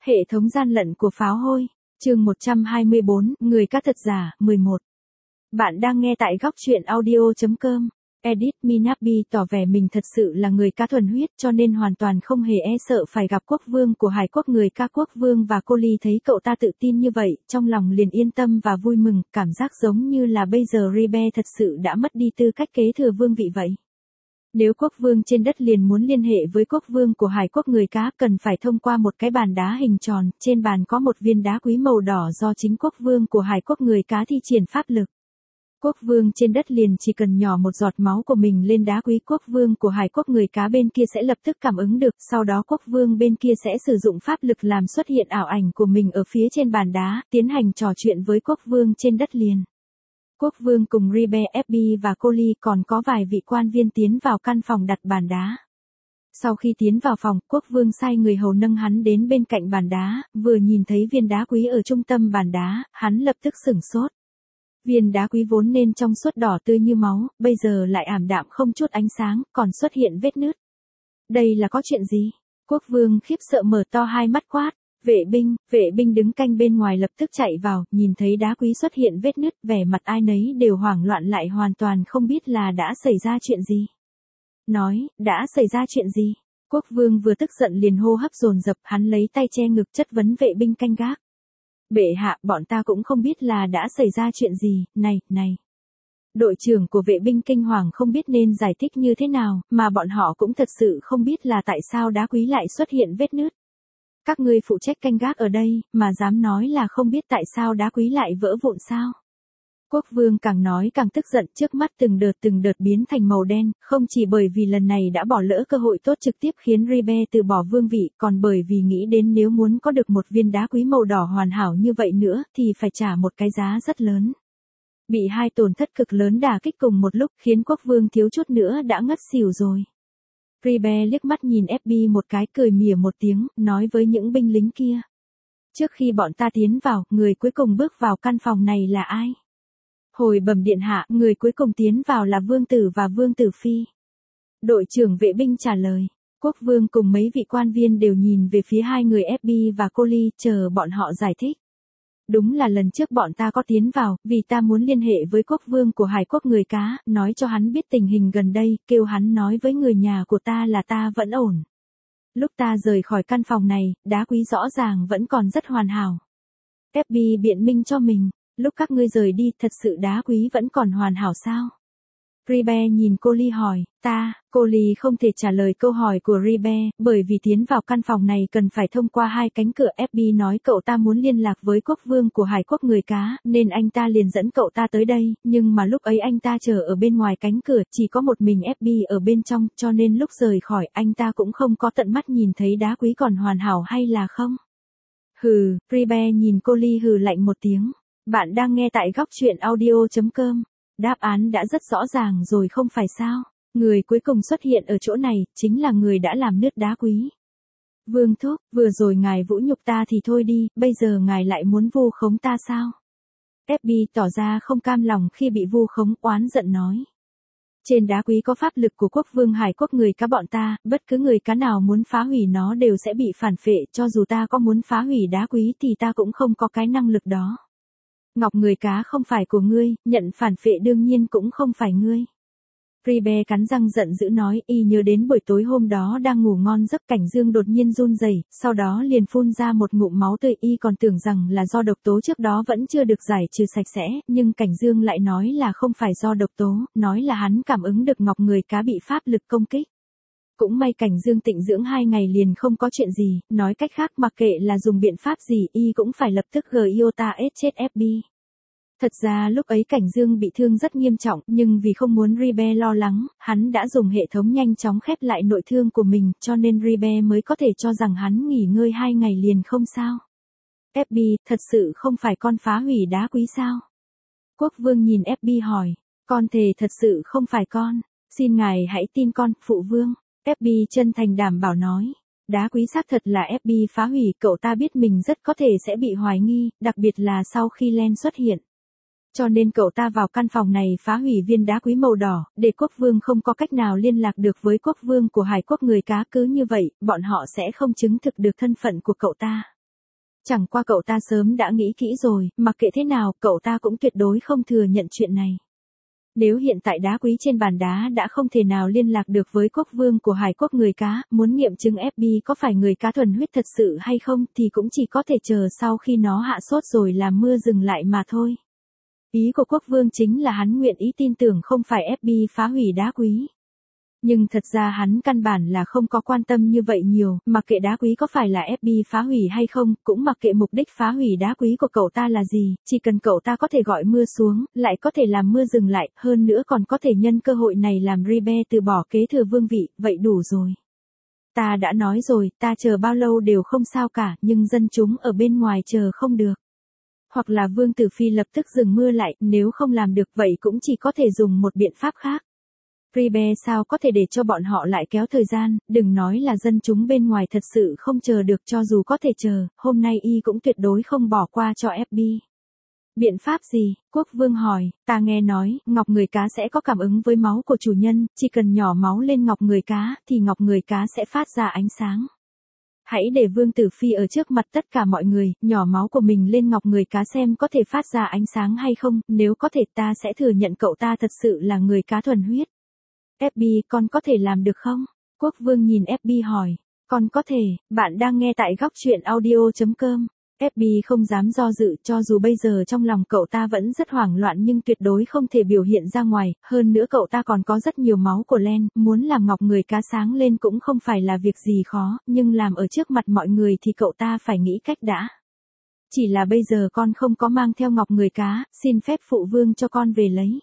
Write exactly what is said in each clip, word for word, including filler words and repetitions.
Hệ thống gian lận của pháo hôi. Chương một trăm hai mươi bốn, người cá thật giả, mười một. Bạn đang nghe tại góc truyện audio chấm com. Edit Minabi tỏ vẻ mình thật sự là người cá thuần huyết cho nên hoàn toàn không hề e sợ phải gặp quốc vương của Hải quốc. Người cá quốc vương và cô Ly thấy cậu ta tự tin như vậy, trong lòng liền yên tâm và vui mừng, cảm giác giống như là bây giờ Ribe thật sự đã mất đi tư cách kế thừa vương vị vậy. Nếu quốc vương trên đất liền muốn liên hệ với quốc vương của Hải quốc người cá cần phải thông qua một cái bàn đá hình tròn, trên bàn có một viên đá quý màu đỏ do chính quốc vương của Hải quốc người cá thi triển pháp lực. Quốc vương trên đất liền chỉ cần nhỏ một giọt máu của mình lên đá quý, quốc vương của Hải quốc người cá bên kia sẽ lập tức cảm ứng được, sau đó quốc vương bên kia sẽ sử dụng pháp lực làm xuất hiện ảo ảnh của mình ở phía trên bàn đá, tiến hành trò chuyện với quốc vương trên đất liền. Quốc vương cùng Ribe, ép bê và cô Ly còn có vài vị quan viên tiến vào căn phòng đặt bàn đá. Sau khi tiến vào phòng, quốc vương sai người hầu nâng hắn đến bên cạnh bàn đá, vừa nhìn thấy viên đá quý ở trung tâm bàn đá, hắn lập tức sửng sốt. Viên đá quý vốn nên trong suốt đỏ tươi như máu, bây giờ lại ảm đạm không chút ánh sáng, còn xuất hiện vết nứt. Đây là có chuyện gì? Quốc vương khiếp sợ mở to hai mắt quát. Vệ binh, vệ binh đứng canh bên ngoài lập tức chạy vào, nhìn thấy đá quý xuất hiện vết nứt, vẻ mặt ai nấy đều hoảng loạn lại hoàn toàn không biết là đã xảy ra chuyện gì. Nói, đã xảy ra chuyện gì? Quốc vương vừa tức giận liền hô hấp dồn dập, hắn lấy tay che ngực chất vấn vệ binh canh gác. Bệ hạ, bọn ta cũng không biết là đã xảy ra chuyện gì, này, này. Đội trưởng của vệ binh kinh hoàng không biết nên giải thích như thế nào, mà bọn họ cũng thật sự không biết là tại sao đá quý lại xuất hiện vết nứt. Các ngươi phụ trách canh gác ở đây, mà dám nói là không biết tại sao đá quý lại vỡ vụn sao? Quốc vương càng nói càng tức giận, trước mắt từng đợt từng đợt biến thành màu đen, không chỉ bởi vì lần này đã bỏ lỡ cơ hội tốt trực tiếp khiến Ribe từ bỏ vương vị, còn bởi vì nghĩ đến nếu muốn có được một viên đá quý màu đỏ hoàn hảo như vậy nữa, thì phải trả một cái giá rất lớn. Bị hai tổn thất cực lớn đả kích cùng một lúc khiến quốc vương thiếu chút nữa đã ngất xỉu rồi. Ribe liếc mắt nhìn ép bê một cái, cười mỉa một tiếng, nói với những binh lính kia. Trước khi bọn ta tiến vào, người cuối cùng bước vào căn phòng này là ai? Hồi bẩm điện hạ, người cuối cùng tiến vào là vương tử và vương tử phi. Đội trưởng vệ binh trả lời. Quốc vương cùng mấy vị quan viên đều nhìn về phía hai người ép bê và cô Ly, chờ bọn họ giải thích. Đúng là lần trước bọn ta có tiến vào, vì ta muốn liên hệ với quốc vương của Hải quốc người cá, nói cho hắn biết tình hình gần đây, kêu hắn nói với người nhà của ta là ta vẫn ổn. Lúc ta rời khỏi căn phòng này, đá quý rõ ràng vẫn còn rất hoàn hảo. ép bê biện minh cho mình, lúc các ngươi rời đi thật sự đá quý vẫn còn hoàn hảo sao? Ribe nhìn cô Ly hỏi, ta, cô Ly không thể trả lời câu hỏi của Ribe, bởi vì tiến vào căn phòng này cần phải thông qua hai cánh cửa. ép bê nói cậu ta muốn liên lạc với quốc vương của Hải quốc người cá, nên anh ta liền dẫn cậu ta tới đây, nhưng mà lúc ấy anh ta chờ ở bên ngoài cánh cửa, chỉ có một mình ép bê ở bên trong, cho nên lúc rời khỏi anh ta cũng không có tận mắt nhìn thấy đá quý còn hoàn hảo hay là không. Hừ, Ribe nhìn cô Ly hừ lạnh một tiếng. Bạn đang nghe tại góc truyện audio chấm com. Đáp án đã rất rõ ràng rồi không phải sao? Người cuối cùng xuất hiện ở chỗ này, chính là người đã làm nứt đá quý. Vương thúc, vừa rồi ngài vũ nhục ta thì thôi đi, bây giờ ngài lại muốn vu khống ta sao? ép bê tỏ ra không cam lòng khi bị vu khống, oán giận nói. Trên đá quý có pháp lực của quốc vương Hải quốc người cá bọn ta, bất cứ người cá nào muốn phá hủy nó đều sẽ bị phản phệ, cho dù ta có muốn phá hủy đá quý thì ta cũng không có cái năng lực đó. Ngọc người cá không phải của ngươi, nhận phản phệ đương nhiên cũng không phải ngươi. Ribe cắn răng giận dữ nói, y nhớ đến buổi tối hôm đó đang ngủ ngon giấc, Cảnh Dương đột nhiên run rẩy, sau đó liền phun ra một ngụm máu tươi, y còn tưởng rằng là do độc tố trước đó vẫn chưa được giải trừ sạch sẽ, nhưng Cảnh Dương lại nói là không phải do độc tố, nói là hắn cảm ứng được Ngọc người cá bị pháp lực công kích. Cũng may Cảnh Dương tịnh dưỡng hai ngày liền không có chuyện gì, nói cách khác mặc kệ là dùng biện pháp gì y cũng phải lập tức gờ iota ết chết ép bê. Thật ra lúc ấy Cảnh Dương bị thương rất nghiêm trọng, nhưng vì không muốn Ribe lo lắng, hắn đã dùng hệ thống nhanh chóng khép lại nội thương của mình, cho nên Ribe mới có thể cho rằng hắn nghỉ ngơi hai ngày liền không sao. ép bê, thật sự không phải con phá hủy đá quý sao? Quốc vương nhìn ép bê hỏi, con thề thật sự không phải con, xin ngài hãy tin con, phụ vương. ép bê chân thành đảm bảo nói. Đá quý xác thật là ép bê phá hủy, cậu ta biết mình rất có thể sẽ bị hoài nghi, đặc biệt là sau khi Len xuất hiện. Cho nên cậu ta vào căn phòng này phá hủy viên đá quý màu đỏ, để quốc vương không có cách nào liên lạc được với quốc vương của Hải quốc người cá, cứ như vậy, bọn họ sẽ không chứng thực được thân phận của cậu ta. Chẳng qua cậu ta sớm đã nghĩ kỹ rồi, mặc kệ thế nào, cậu ta cũng tuyệt đối không thừa nhận chuyện này. Nếu hiện tại đá quý trên bàn đá đã không thể nào liên lạc được với quốc vương của hải quốc người cá, muốn nghiệm chứng ép bê có phải người cá thuần huyết thật sự hay không thì cũng chỉ có thể chờ sau khi nó hạ sốt rồi làm mưa dừng lại mà thôi. Ý của quốc vương chính là hắn nguyện ý tin tưởng không phải ép bê phá hủy đá quý. Nhưng thật ra hắn căn bản là không có quan tâm như vậy nhiều, mặc kệ đá quý có phải là ép bê phá hủy hay không, cũng mặc kệ mục đích phá hủy đá quý của cậu ta là gì, chỉ cần cậu ta có thể gọi mưa xuống, lại có thể làm mưa dừng lại, hơn nữa còn có thể nhân cơ hội này làm Ribe từ bỏ kế thừa vương vị, vậy đủ rồi. Ta đã nói rồi, ta chờ bao lâu đều không sao cả, nhưng dân chúng ở bên ngoài chờ không được. Hoặc là Vương Tử Phi lập tức dừng mưa lại, nếu không làm được vậy cũng chỉ có thể dùng một biện pháp khác. Ribe sao có thể để cho bọn họ lại kéo thời gian, đừng nói là dân chúng bên ngoài thật sự không chờ được, cho dù có thể chờ, hôm nay y cũng tuyệt đối không bỏ qua cho ép bê. Biện pháp gì? Quốc vương hỏi, ta nghe nói, ngọc người cá sẽ có cảm ứng với máu của chủ nhân, chỉ cần nhỏ máu lên ngọc người cá, thì ngọc người cá sẽ phát ra ánh sáng. Hãy để Vương Tử Phi ở trước mặt tất cả mọi người, nhỏ máu của mình lên ngọc người cá xem có thể phát ra ánh sáng hay không, nếu có thể ta sẽ thừa nhận cậu ta thật sự là người cá thuần huyết. ép bê, con có thể làm được không? Quốc vương nhìn ép bê hỏi. Con có thể, bạn đang nghe tại góc truyện audio chấm com. ép bê không dám do dự, cho dù bây giờ trong lòng cậu ta vẫn rất hoảng loạn nhưng tuyệt đối không thể biểu hiện ra ngoài, hơn nữa cậu ta còn có rất nhiều máu của Len, muốn làm ngọc người cá sáng lên cũng không phải là việc gì khó, nhưng làm ở trước mặt mọi người thì cậu ta phải nghĩ cách đã. Chỉ là bây giờ con không có mang theo ngọc người cá, xin phép phụ vương cho con về lấy.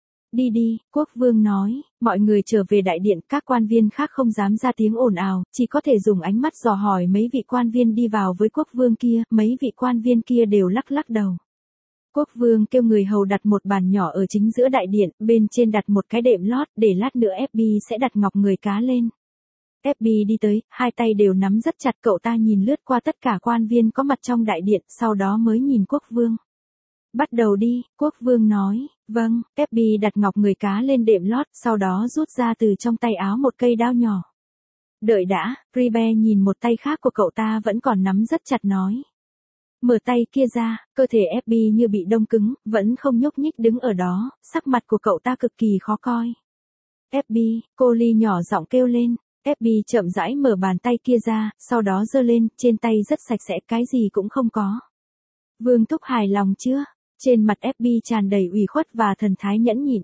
Đi đi, quốc vương nói, mọi người trở về đại điện, các quan viên khác không dám ra tiếng ồn ào, chỉ có thể dùng ánh mắt dò hỏi mấy vị quan viên đi vào với quốc vương kia, mấy vị quan viên kia đều lắc lắc đầu. Quốc vương kêu người hầu đặt một bàn nhỏ ở chính giữa đại điện, bên trên đặt một cái đệm lót, để lát nữa ép bê sẽ đặt ngọc người cá lên. ép bê đi tới, hai tay đều nắm rất chặt, cậu ta nhìn lướt qua tất cả quan viên có mặt trong đại điện, sau đó mới nhìn quốc vương. Bắt đầu đi, quốc vương nói, vâng, ép bê đặt ngọc người cá lên đệm lót, sau đó rút ra từ trong tay áo một cây đao nhỏ. Đợi đã, Ribe nhìn một tay khác của cậu ta vẫn còn nắm rất chặt nói. Mở tay kia ra, cơ thể ép bê như bị đông cứng, vẫn không nhúc nhích đứng ở đó, sắc mặt của cậu ta cực kỳ khó coi. ép bê, cô Ly nhỏ giọng kêu lên, ép bê chậm rãi mở bàn tay kia ra, sau đó giơ lên, trên tay rất sạch sẽ, cái gì cũng không có. Vương Thúc hài lòng chưa? Trên mặt ép bê tràn đầy ủy khuất và thần thái nhẫn nhịn.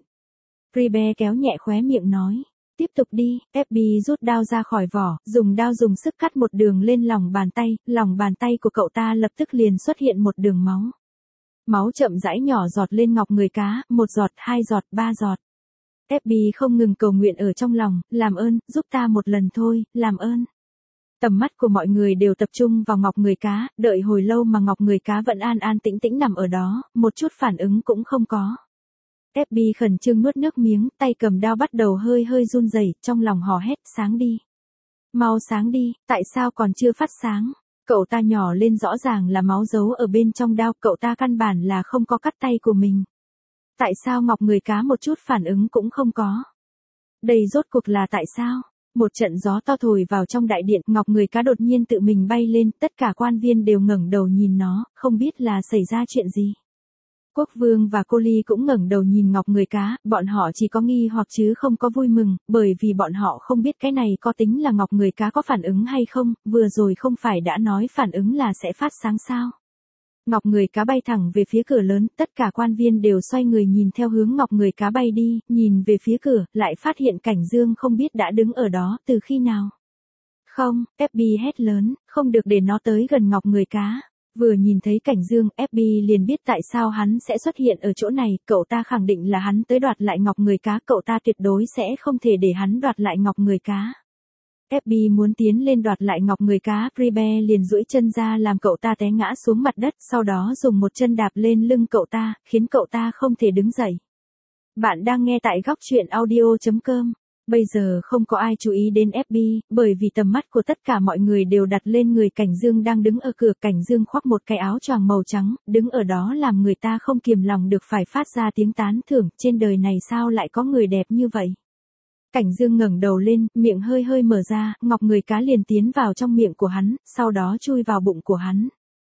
Ribe kéo nhẹ khóe miệng nói. Tiếp tục đi, ép bê rút đao ra khỏi vỏ, dùng đao dùng sức cắt một đường lên lòng bàn tay, lòng bàn tay của cậu ta lập tức liền xuất hiện một đường máu. Máu chậm rãi nhỏ giọt lên ngọc người cá, một giọt, hai giọt, ba giọt. ép bê không ngừng cầu nguyện ở trong lòng, làm ơn, giúp ta một lần thôi, làm ơn. Tầm mắt của mọi người đều tập trung vào ngọc người cá, đợi hồi lâu mà ngọc người cá vẫn an an tĩnh tĩnh nằm ở đó, một chút phản ứng cũng không có. ép bê khẩn trương nuốt nước miếng, tay cầm đao bắt đầu hơi hơi run rẩy, trong lòng hò hét, sáng đi. Mau sáng đi, tại sao còn chưa phát sáng? Cậu ta nhỏ lên, rõ ràng là máu giấu ở bên trong đao, cậu ta căn bản là không có cắt tay của mình. Tại sao ngọc người cá một chút phản ứng cũng không có? Đây rốt cuộc là tại sao? Một trận gió to thổi vào trong đại điện, ngọc người cá đột nhiên tự mình bay lên, tất cả quan viên đều ngẩng đầu nhìn nó, không biết là xảy ra chuyện gì. Quốc vương và cô Ly cũng ngẩng đầu nhìn ngọc người cá, bọn họ chỉ có nghi hoặc chứ không có vui mừng, bởi vì bọn họ không biết cái này có tính là ngọc người cá có phản ứng hay không, vừa rồi không phải đã nói phản ứng là sẽ phát sáng sao. Ngọc người cá bay thẳng về phía cửa lớn, tất cả quan viên đều xoay người nhìn theo hướng ngọc người cá bay đi, nhìn về phía cửa, lại phát hiện Cảnh Dương không biết đã đứng ở đó từ khi nào. Không, ép bê hét lớn, không được để nó tới gần ngọc người cá. Vừa nhìn thấy Cảnh Dương, ép bê liền biết tại sao hắn sẽ xuất hiện ở chỗ này, cậu ta khẳng định là hắn tới đoạt lại ngọc người cá, cậu ta tuyệt đối sẽ không thể để hắn đoạt lại ngọc người cá. ép bê muốn tiến lên đoạt lại ngọc người cá, Ribe liền duỗi chân ra làm cậu ta té ngã xuống mặt đất, sau đó dùng một chân đạp lên lưng cậu ta, khiến cậu ta không thể đứng dậy. Bạn đang nghe tại góc truyện audio chấm com. Bây giờ không có ai chú ý đến ép bê, bởi vì tầm mắt của tất cả mọi người đều đặt lên người Cảnh Dương đang đứng ở cửa. Cảnh Dương khoác một cái áo choàng màu trắng, đứng ở đó làm người ta không kiềm lòng được phải phát ra tiếng tán thưởng, trên đời này sao lại có người đẹp như vậy. Cảnh Dương ngẩng đầu lên, miệng hơi hơi mở ra, ngọc người cá liền tiến vào trong miệng của hắn, sau đó chui vào bụng của hắn.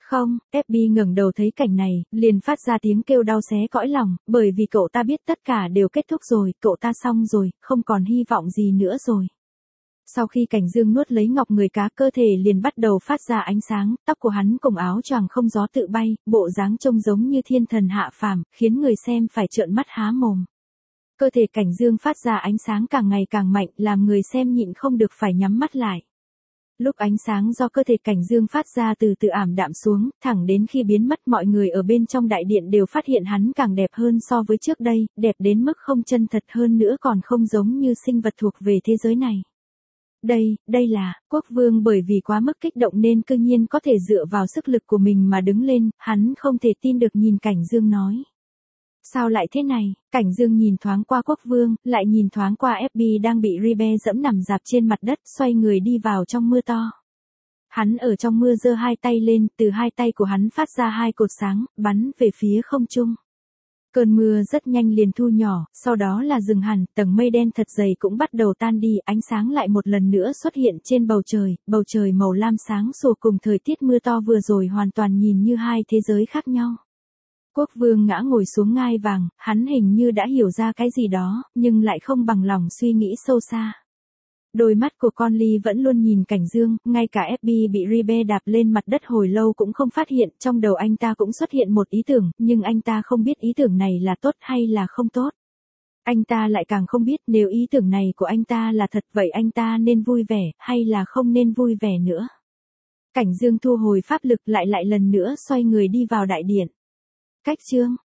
Không, ép bê ngẩng đầu thấy cảnh này, liền phát ra tiếng kêu đau xé cõi lòng, bởi vì cậu ta biết tất cả đều kết thúc rồi, cậu ta xong rồi, không còn hy vọng gì nữa rồi. Sau khi Cảnh Dương nuốt lấy ngọc người cá, cơ thể liền bắt đầu phát ra ánh sáng, tóc của hắn cùng áo choàng không gió tự bay, bộ dáng trông giống như thiên thần hạ phàm, khiến người xem phải trợn mắt há mồm. Cơ thể Cảnh Dương phát ra ánh sáng càng ngày càng mạnh, làm người xem nhịn không được phải nhắm mắt lại. Lúc ánh sáng do cơ thể Cảnh Dương phát ra từ từ ảm đạm xuống, thẳng đến khi biến mất, mọi người ở bên trong đại điện đều phát hiện hắn càng đẹp hơn so với trước đây, đẹp đến mức không chân thật hơn nữa, còn không giống như sinh vật thuộc về thế giới này. Đây, đây là, quốc vương bởi vì quá mức kích động nên cư nhiên có thể dựa vào sức lực của mình mà đứng lên, hắn không thể tin được nhìn Cảnh Dương nói. Sao lại thế này? Cảnh Dương nhìn thoáng qua quốc vương, lại nhìn thoáng qua ép bê đang bị Ribe dẫm nằm dạp trên mặt đất, xoay người đi vào trong mưa to. Hắn ở trong mưa giơ hai tay lên, từ hai tay của hắn phát ra hai cột sáng, bắn về phía không trung. Cơn mưa rất nhanh liền thu nhỏ, sau đó là dừng hẳn, tầng mây đen thật dày cũng bắt đầu tan đi, ánh sáng lại một lần nữa xuất hiện trên bầu trời, bầu trời màu lam sáng sủa cùng thời tiết mưa to vừa rồi hoàn toàn nhìn như hai thế giới khác nhau. Quốc vương ngã ngồi xuống ngai vàng, hắn hình như đã hiểu ra cái gì đó, nhưng lại không bằng lòng suy nghĩ sâu xa. Đôi mắt của Conley vẫn luôn nhìn Cảnh Dương, ngay cả ép bê bị Ribe đạp lên mặt đất hồi lâu cũng không phát hiện, trong đầu anh ta cũng xuất hiện một ý tưởng, nhưng anh ta không biết ý tưởng này là tốt hay là không tốt. Anh ta lại càng không biết nếu ý tưởng này của anh ta là thật, vậy anh ta nên vui vẻ, hay là không nên vui vẻ nữa. Cảnh Dương thu hồi pháp lực, lại lại lần nữa xoay người đi vào đại điện. Cách chương